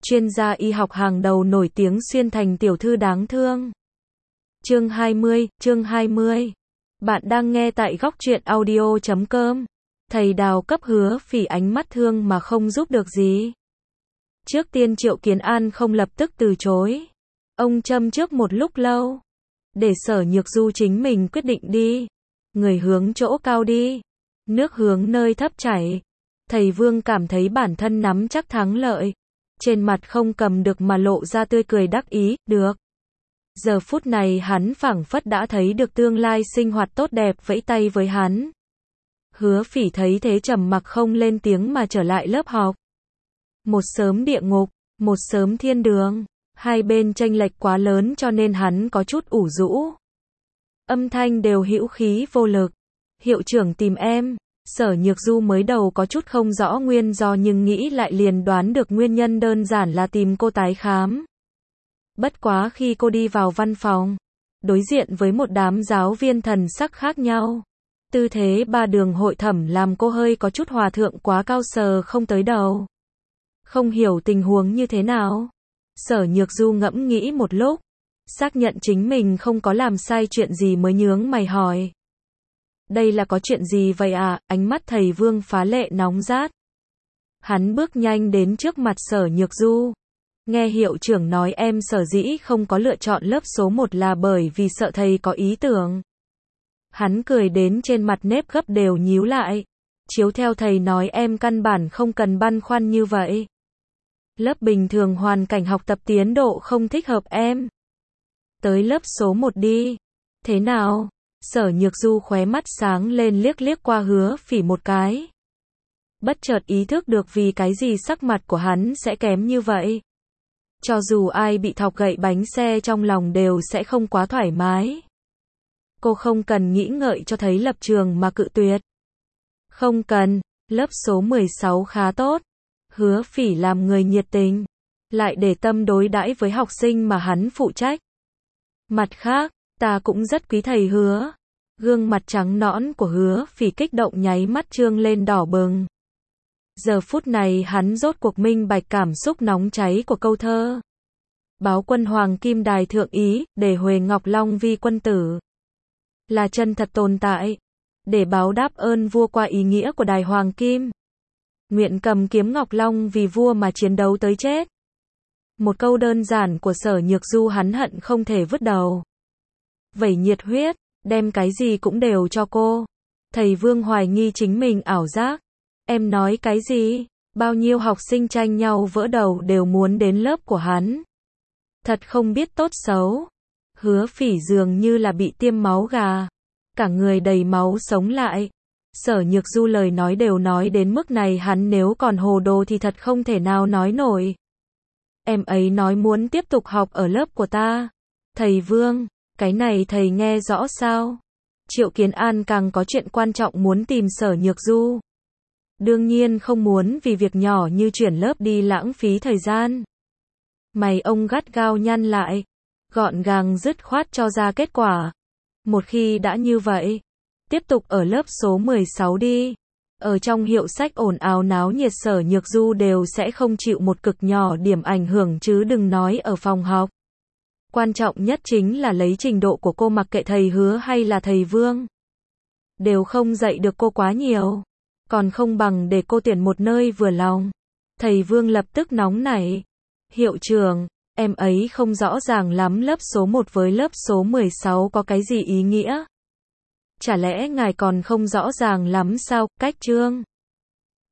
chuyên gia y học hàng đầu nổi tiếng xuyên thành tiểu thư đáng thương. Chương 20. Bạn đang nghe tại góc truyện audio.com. Thầy Đào cấp Hứa Phỉ ánh mắt thương mà không giúp được gì. Trước tiên Triệu Kiến An không lập tức từ chối. Ông châm trước một lúc lâu. Để Sở Nhược Du chính mình quyết định đi. Người hướng chỗ cao đi. Nước hướng nơi thấp chảy. Thầy Vương cảm thấy bản thân nắm chắc thắng lợi. Trên mặt không cầm được mà lộ ra tươi cười đắc ý, được. Giờ phút này hắn phảng phất đã thấy được tương lai sinh hoạt tốt đẹp vẫy tay với hắn. Hứa Phỉ thấy thế trầm mặc không lên tiếng mà trở lại lớp học. Một sớm địa ngục, một sớm thiên đường, hai bên chênh lệch quá lớn cho nên hắn có chút ủ rũ. Âm thanh đều hữu khí vô lực. Hiệu trưởng tìm em. Sở Nhược Du mới đầu có chút không rõ nguyên do nhưng nghĩ lại liền đoán được nguyên nhân đơn giản là tìm cô tái khám. Bất quá khi cô đi vào văn phòng, đối diện với một đám giáo viên thần sắc khác nhau. Tư thế ba đường hội thẩm làm cô hơi có chút hòa thượng quá cao sờ không tới đầu. Không hiểu tình huống như thế nào. Sở Nhược Du ngẫm nghĩ một lúc, xác nhận chính mình không có làm sai chuyện gì mới nhướng mày hỏi. Đây là có chuyện gì vậy à? Ánh mắt thầy Vương phá lệ nóng rát. Hắn bước nhanh đến trước mặt Sở Nhược Du. Nghe hiệu trưởng nói em sở dĩ không có lựa chọn lớp số 1 là bởi vì sợ thầy có ý tưởng. Hắn cười đến trên mặt nếp gấp đều nhíu lại. Chiếu theo thầy nói em căn bản không cần băn khoăn như vậy. Lớp bình thường hoàn cảnh học tập tiến độ không thích hợp em. Tới lớp số 1 đi. Thế nào? Sở Nhược Du khóe mắt sáng lên liếc qua Hứa Phỉ một cái. Bất chợt ý thức được vì cái gì sắc mặt của hắn sẽ kém như vậy. Cho dù ai bị thọc gậy bánh xe trong lòng đều sẽ không quá thoải mái. Cô không cần nghĩ ngợi cho thấy lập trường mà cự tuyệt. Không cần, lớp số 16 khá tốt. Hứa Phỉ làm người nhiệt tình, lại để tâm đối đãi với học sinh mà hắn phụ trách. Mặt khác, ta cũng rất quý thầy Hứa. Gương mặt trắng nõn của Hứa Phỉ kích động nháy mắt trương lên đỏ bừng. Giờ phút này hắn rốt cuộc minh bạch cảm xúc nóng cháy của câu thơ. Báo quân Hoàng Kim Đài thượng ý, để Huệ Ngọc Long vi quân tử. Là chân thật tồn tại. Để báo đáp ơn vua qua ý nghĩa của Đài Hoàng Kim. Nguyện cầm kiếm Ngọc Long vì vua mà chiến đấu tới chết. Một câu đơn giản của Sở Nhược Du hắn hận không thể vứt đầu. Vẩy nhiệt huyết, đem cái gì cũng đều cho cô. Thầy Vương hoài nghi chính mình ảo giác. Em nói cái gì? Bao nhiêu học sinh tranh nhau vỡ đầu đều muốn đến lớp của hắn. Thật không biết tốt xấu. Hứa Phỉ dường như là bị tiêm máu gà. Cả người đầy máu sống lại. Sở Nhược Du lời nói đều nói đến mức này hắn nếu còn hồ đồ thì thật không thể nào nói nổi. Em ấy nói muốn tiếp tục học ở lớp của ta. Thầy Vương, cái này thầy nghe rõ sao? Triệu Kiến An càng có chuyện quan trọng muốn tìm Sở Nhược Du. Đương nhiên không muốn vì việc nhỏ như chuyển lớp đi lãng phí thời gian. Mày ông gắt gao nhăn lại, gọn gàng dứt khoát cho ra kết quả. Một khi đã như vậy, tiếp tục ở lớp số 16 đi. Ở trong hiệu sách ồn ào náo nhiệt Sở Nhược Du đều sẽ không chịu một cực nhỏ điểm ảnh hưởng chứ đừng nói ở phòng học. Quan trọng nhất chính là lấy trình độ của cô mặc kệ thầy Hứa hay là thầy Vương. Đều không dạy được cô quá nhiều. Còn không bằng để cô tuyển một nơi vừa lòng. Thầy Vương lập tức nóng nảy. Hiệu trưởng, em ấy không rõ ràng lắm lớp số 1 với lớp số 16 có cái gì ý nghĩa. Chả lẽ ngài còn không rõ ràng lắm sao? Cách chương